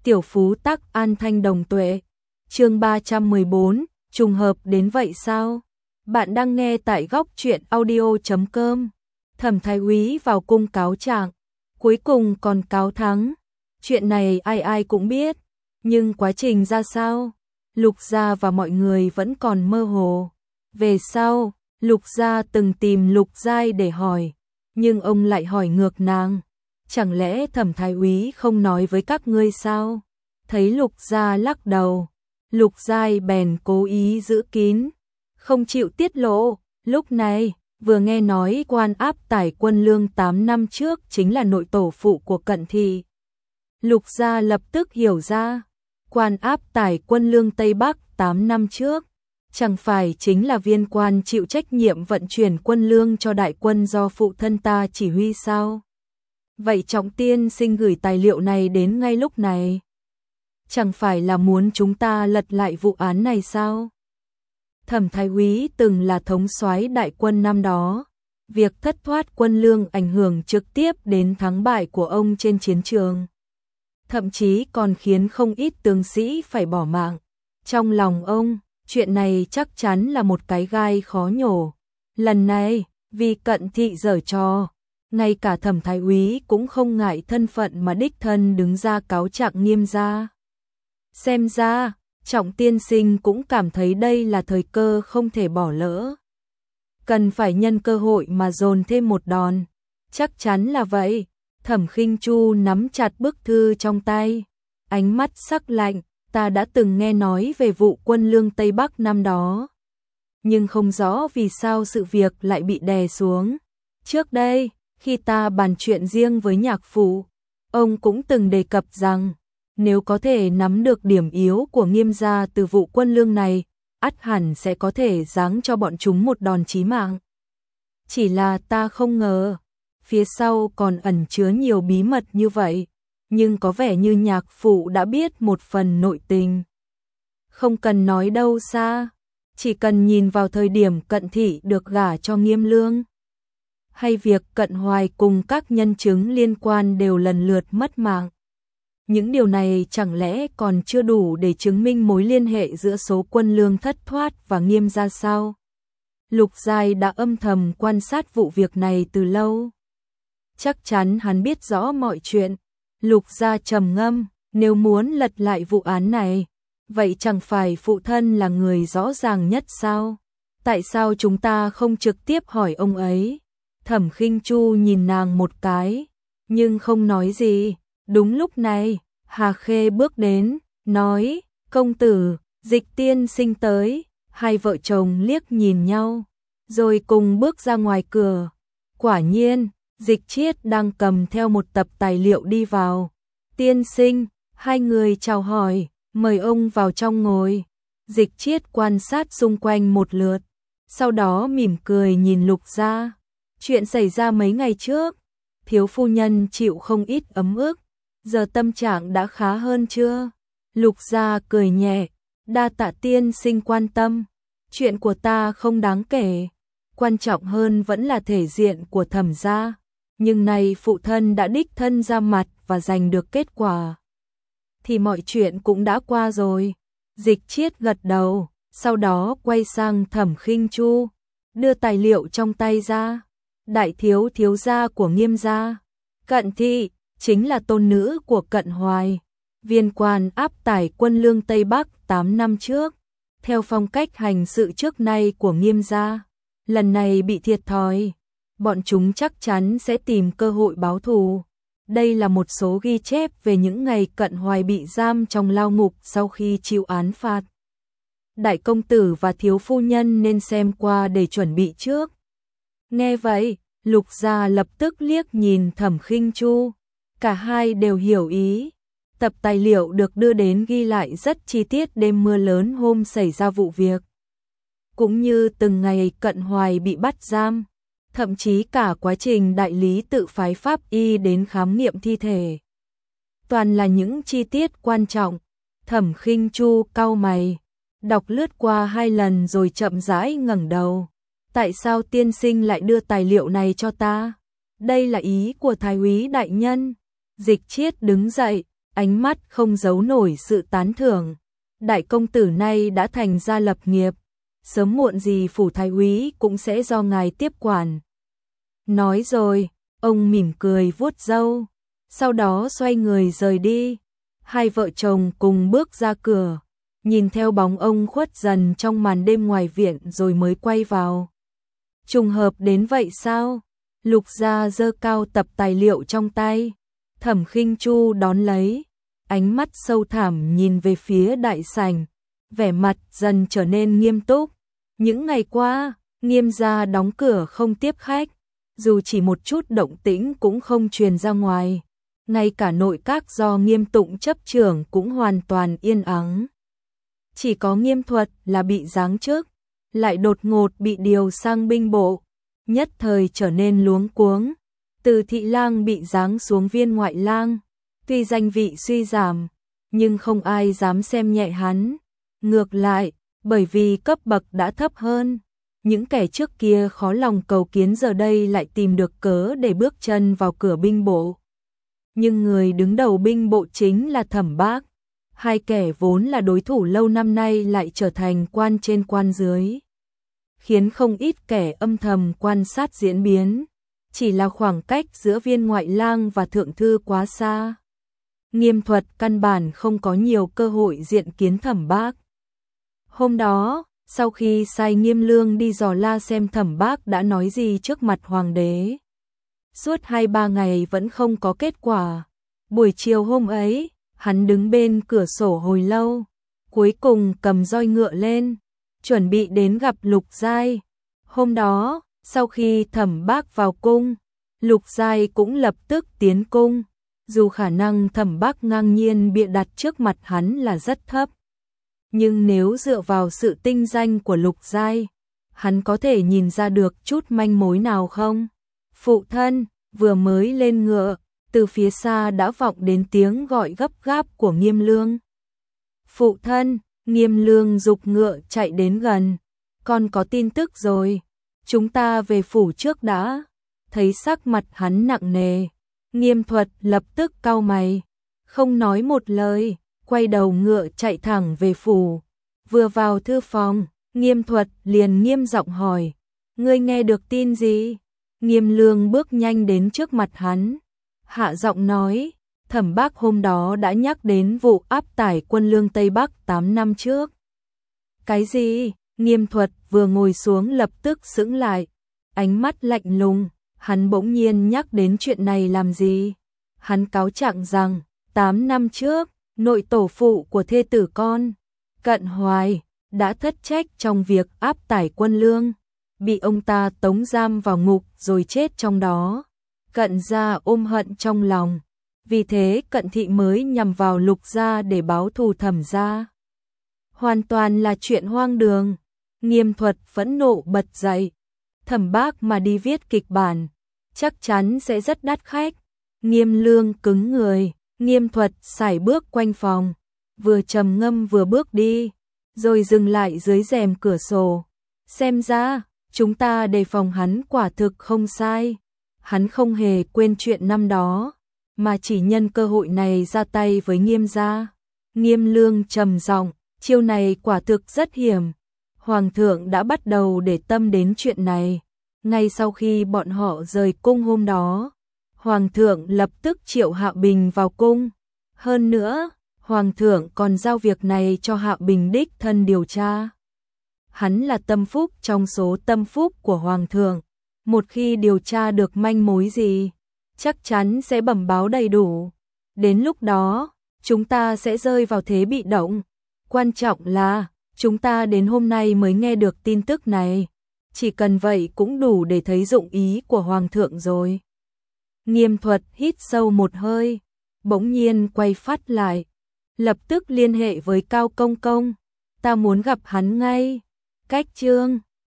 Tiểu phú tắc an thanh đồng tuệ. Chương 314, trùng hợp đến vậy sao? Bạn đang nghe tại góc truyện audio.com. Thẩm Thái Úy vào cung cáo trạng, cuối cùng còn cáo thắng. Chuyện này ai ai cũng biết, nhưng quá trình ra sao? Lục gia và mọi người vẫn còn mơ hồ. Về sau, Lục gia từng tìm Lục Giai để hỏi, nhưng ông lại hỏi ngược nàng. Chẳng lẽ Thẩm Thái Úy không nói với các ngươi sao? Thấy Lục gia lắc đầu, Lục Giai bèn cố ý giữ kín, không chịu tiết lộ. Lúc này, vừa nghe nói quan áp tải quân lương 8 năm trước chính là nội tổ phụ của Cận Thị. Lục gia lập tức hiểu ra, quan áp tải quân lương Tây Bắc 8 năm trước, chẳng phải chính là viên quan chịu trách nhiệm vận chuyển quân lương cho đại quân do phụ thân ta chỉ huy sao? Vậy Trọng tiên sinh gửi tài liệu này đến ngay lúc này, chẳng phải là muốn chúng ta lật lại vụ án này sao? Thẩm Thái Úy từng là thống soái đại quân năm đó, việc thất thoát quân lương ảnh hưởng trực tiếp đến thắng bại của ông trên chiến trường, thậm chí còn khiến không ít tướng sĩ phải bỏ mạng. Trong lòng ông, chuyện này chắc chắn là một cái gai khó nhổ. Lần này, vì Cận Thị giở trò, ngay cả Thẩm Thái Úy cũng không ngại thân phận mà đích thân đứng ra cáo trạng Nghiêm gia. Xem ra, Trọng tiên sinh cũng cảm thấy đây là thời cơ không thể bỏ lỡ, cần phải nhân cơ hội mà dồn thêm một đòn. Chắc chắn là vậy. Thẩm Khinh Chu nắm chặt bức thư trong tay, ánh mắt sắc lạnh. Ta đã từng nghe nói về vụ quân lương Tây Bắc năm đó, nhưng không rõ vì sao sự việc lại bị đè xuống. Trước đây, khi ta bàn chuyện riêng với nhạc phụ, ông cũng từng đề cập rằng, nếu có thể nắm được điểm yếu của Nghiêm gia từ vụ quân lương này, ắt hẳn sẽ có thể giáng cho bọn chúng một đòn chí mạng. Chỉ là ta không ngờ, phía sau còn ẩn chứa nhiều bí mật như vậy, nhưng có vẻ như nhạc phụ đã biết một phần nội tình. Không cần nói đâu xa, chỉ cần nhìn vào thời điểm Cận Thị được gả cho Nghiêm Lương, hay việc Cận Hoài cùng các nhân chứng liên quan đều lần lượt mất mạng. Những điều này chẳng lẽ còn chưa đủ để chứng minh mối liên hệ giữa số quân lương thất thoát và Nghiêm gia sao? Lục Giai đã âm thầm quan sát vụ việc này từ lâu, chắc chắn hắn biết rõ mọi chuyện. Lục gia trầm ngâm, nếu muốn lật lại vụ án này, vậy chẳng phải phụ thân là người rõ ràng nhất sao? Tại sao chúng ta không trực tiếp hỏi ông ấy? Thẩm Khinh Chu nhìn nàng một cái, nhưng không nói gì. Đúng lúc này, Hà Khê bước đến, nói, công tử, Dịch tiên sinh tới. Hai vợ chồng liếc nhìn nhau, rồi cùng bước ra ngoài cửa. Quả nhiên, Dịch Chiết đang cầm theo một tập tài liệu đi vào. Tiên sinh, hai người chào hỏi, mời ông vào trong ngồi. Dịch Chiết quan sát xung quanh một lượt, sau đó mỉm cười nhìn Lục gia. Chuyện xảy ra mấy ngày trước, thiếu phu nhân chịu không ít ấm ức, giờ tâm trạng đã khá hơn chưa? Lục gia cười nhẹ, đa tạ tiên sinh quan tâm, chuyện của ta không đáng kể, quan trọng hơn vẫn là thể diện của Thẩm gia. Nhưng nay phụ thân đã đích thân ra mặt và giành được kết quả, thì mọi chuyện cũng đã qua rồi. Dịch Chiết gật đầu, sau đó quay sang Thẩm Khinh Chu, đưa tài liệu trong tay ra. Đại thiếu thiếu gia của Nghiêm gia, Cận Thị, chính là tôn nữ của Cận Hoài, viên quan áp tải quân lương Tây Bắc 8 năm trước. Theo phong cách hành sự trước nay của Nghiêm gia, lần này bị thiệt thòi, bọn chúng chắc chắn sẽ tìm cơ hội báo thù. Đây là một số ghi chép về những ngày Cận Hoài bị giam trong lao ngục sau khi chịu án phạt. Đại công tử và thiếu phu nhân nên xem qua để chuẩn bị trước. Nghe vậy, Lục gia lập tức liếc nhìn Thẩm Khinh Chu, cả hai đều hiểu ý. Tập tài liệu được đưa đến ghi lại rất chi tiết đêm mưa lớn hôm xảy ra vụ việc, cũng như từng ngày Cận Hoài bị bắt giam, thậm chí cả quá trình đại lý tự phái pháp y đến khám nghiệm thi thể. Toàn là những chi tiết quan trọng. Thẩm Khinh Chu cau mày, đọc lướt qua 2 lần rồi chậm rãi ngẩng đầu. Tại sao tiên sinh lại đưa tài liệu này cho ta? Đây là ý của Thái úy đại nhân. Dịch Chiết đứng dậy, ánh mắt không giấu nổi sự tán thưởng. Đại công tử nay đã thành gia lập nghiệp, sớm muộn gì phủ thái úy cũng sẽ do ngài tiếp quản. Nói rồi, ông mỉm cười vuốt râu, sau đó xoay người rời đi. Hai vợ chồng cùng bước ra cửa, nhìn theo bóng ông khuất dần trong màn đêm ngoài viện rồi mới quay vào. Trùng hợp đến vậy sao? Lục Gia giơ cao tập tài liệu trong tay. Thẩm Khinh Chu đón lấy, ánh mắt sâu thẳm nhìn về phía đại sảnh, vẻ mặt dần trở nên nghiêm túc. Những ngày qua, Nghiêm gia đóng cửa không tiếp khách, dù chỉ một chút động tĩnh cũng không truyền ra ngoài. Ngay cả nội các do Nghiêm Tụng chấp trưởng cũng hoàn toàn yên ắng. Chỉ có Nghiêm Thuật là bị giáng chức, lại đột ngột bị điều sang binh bộ, nhất thời trở nên luống cuống. Từ thị lang bị giáng xuống viên ngoại lang, tuy danh vị suy giảm, nhưng không ai dám xem nhẹ hắn. Ngược lại, bởi vì cấp bậc đã thấp hơn, những kẻ trước kia khó lòng cầu kiến giờ đây lại tìm được cớ để bước chân vào cửa binh bộ. Nhưng người đứng đầu binh bộ chính là Thẩm Bác. Hai kẻ vốn là đối thủ lâu năm nay lại trở thành quan trên quan dưới, khiến không ít kẻ âm thầm quan sát diễn biến. Chỉ là khoảng cách giữa viên ngoại lang và thượng thư quá xa. Nghiêm Thuật căn bản không có nhiều cơ hội diện kiến Thẩm Bác. Hôm đó, sau khi sai Nghiêm Lương đi dò la xem Thẩm Bác đã nói gì trước mặt hoàng đế, suốt 2-3 ngày vẫn không có kết quả. Buổi chiều hôm ấy, hắn đứng bên cửa sổ hồi lâu, cuối cùng cầm roi ngựa lên, chuẩn bị đến gặp Lục Giai. Hôm đó, sau khi Thẩm Bác vào cung, Lục Giai cũng lập tức tiến cung. Dù khả năng Thẩm Bác ngang nhiên bịa đặt trước mặt hắn là rất thấp, nhưng nếu dựa vào sự tinh danh của Lục Giai, hắn có thể nhìn ra được chút manh mối nào không? Phụ thân, vừa mới lên ngựa, từ phía xa đã vọng đến tiếng gọi gấp gáp của Nghiêm Lương. Phụ thân, Nghiêm Lương giục ngựa chạy đến gần. Con có tin tức rồi, chúng ta về phủ trước đã. Thấy sắc mặt hắn nặng nề, Nghiêm Thuật lập tức cau mày, không nói một lời, quay đầu ngựa chạy thẳng về phủ. Vừa vào thư phòng, Nghiêm Thuật liền nghiêm giọng hỏi, ngươi nghe được tin gì? Nghiêm Lương bước nhanh đến trước mặt hắn, hạ giọng nói, Thẩm Bác hôm đó đã nhắc đến vụ áp tải quân lương Tây Bắc 8 năm trước. Cái gì? Nghiêm Thuật vừa ngồi xuống lập tức sững lại, ánh mắt lạnh lùng, hắn bỗng nhiên nhắc đến chuyện này làm gì? Hắn cáo trạng rằng, 8 năm trước, nội tổ phụ của thê tử con, Cận Hoài, đã thất trách trong việc áp tải quân lương, bị ông ta tống giam vào ngục rồi chết trong đó. Cận gia ôm hận trong lòng, vì thế Cận thị mới nhằm vào Lục gia để báo thù Thẩm gia. Hoàn toàn là chuyện hoang đường. Nghiêm Thuật phẫn nộ bật dậy, Thẩm Bác mà đi viết kịch bản, chắc chắn sẽ rất đắt khách. Nghiêm Lương cứng người, Nghiêm Thuật sải bước quanh phòng, vừa trầm ngâm vừa bước đi, rồi dừng lại dưới rèm cửa sổ. Xem ra, chúng ta đề phòng hắn quả thực không sai. Hắn không hề quên chuyện năm đó, mà chỉ nhân cơ hội này ra tay với Nghiêm gia. Nghiêm Lương trầm giọng, chiêu này quả thực rất hiểm. Hoàng thượng đã bắt đầu để tâm đến chuyện này. Ngay sau khi bọn họ rời cung hôm đó, Hoàng thượng lập tức triệu Hạ Bình vào cung. Hơn nữa, Hoàng thượng còn giao việc này cho Hạ Bình đích thân điều tra. Hắn là tâm phúc trong số tâm phúc của Hoàng thượng. Một khi điều tra được manh mối gì, chắc chắn sẽ bẩm báo đầy đủ. Đến lúc đó, chúng ta sẽ rơi vào thế bị động. Quan trọng là, chúng ta đến hôm nay mới nghe được tin tức này. Chỉ cần vậy cũng đủ để thấy dụng ý của Hoàng thượng rồi. Nghiêm Thuật hít sâu một hơi, bỗng nhiên quay phát lại, lập tức liên hệ với Cao Công Công. Ta muốn gặp hắn ngay. Cách chương